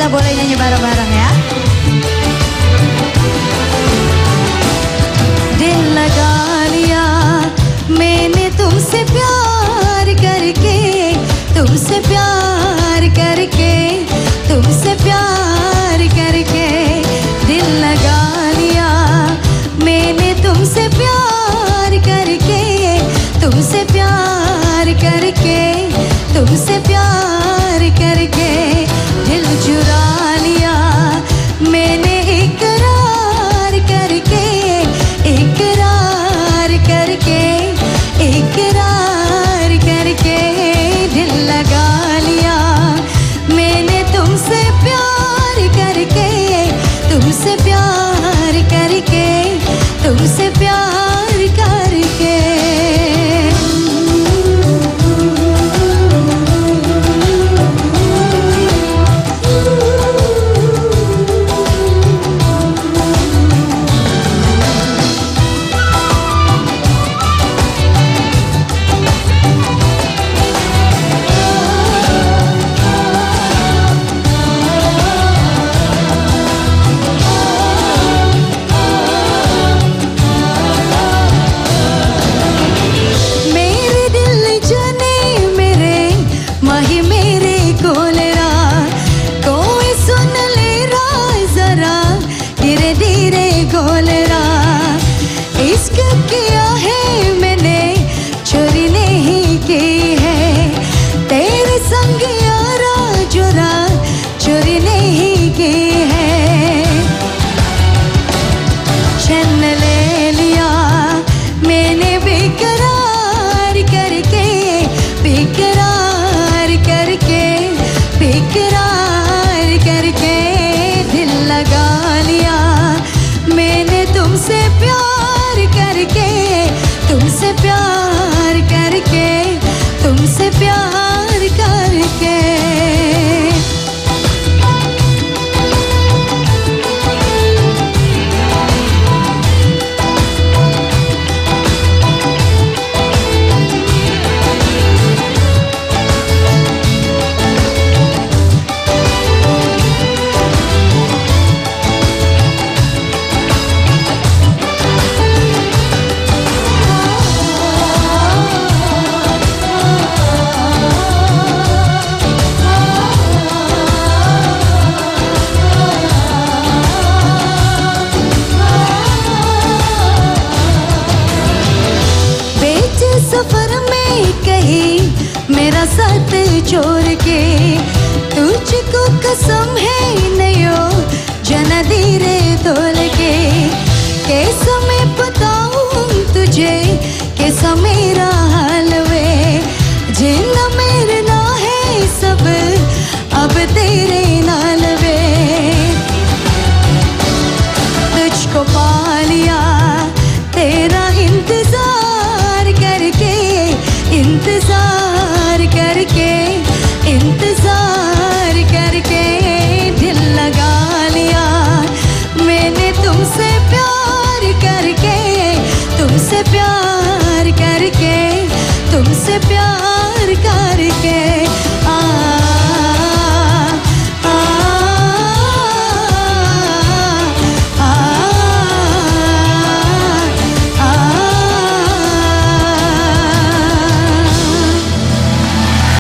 kita boleh nyanyi bareng-bareng ya. दिल लगा लिया मैंने तुमसे प्यार करके, तुमसे प्यार करके, तुमसे प्यार करके। दिल लगा लिया मैंने तुमसे प्यार करके, तुमसे प्यार करके, तुमसे प्यार करके। दिल चुरा लिया मैंने इकरार करके, इकरार करके, इकरार करके। दिल लगा लिया मैंने तुमसे प्यार करके, तुमसे प्यार करके, तुमसे प्यार करके। इश्क किया है मैंने चोरी नहीं की है, तेरे संग यारा जोरा चोरी नहीं की है। छन ले लिया मैंने बेकरार करके, बेकरार करके, बेकरार करके। दिल लगा लिया मैंने तुमसे प्यार करके, तुमसे प्यार करके, तुमसे प्यार करके। सफर में कहीं मेरा साथ छोड़ के, तुझको कसम है नयो जना धीरे तोल के। कैसा मैं बताऊं तुझे कैसा मेरा हाल वे, जिन्ना मेरे ना है सब अब तेरे नाल वे। तुझको पा लिया तेरा इंतजार करके, इंतजार करके, इंतजार करके। दिल लगा लिया मैंने तुमसे प्यार करके, तुमसे प्यार करके, तुमसे प्यार करके।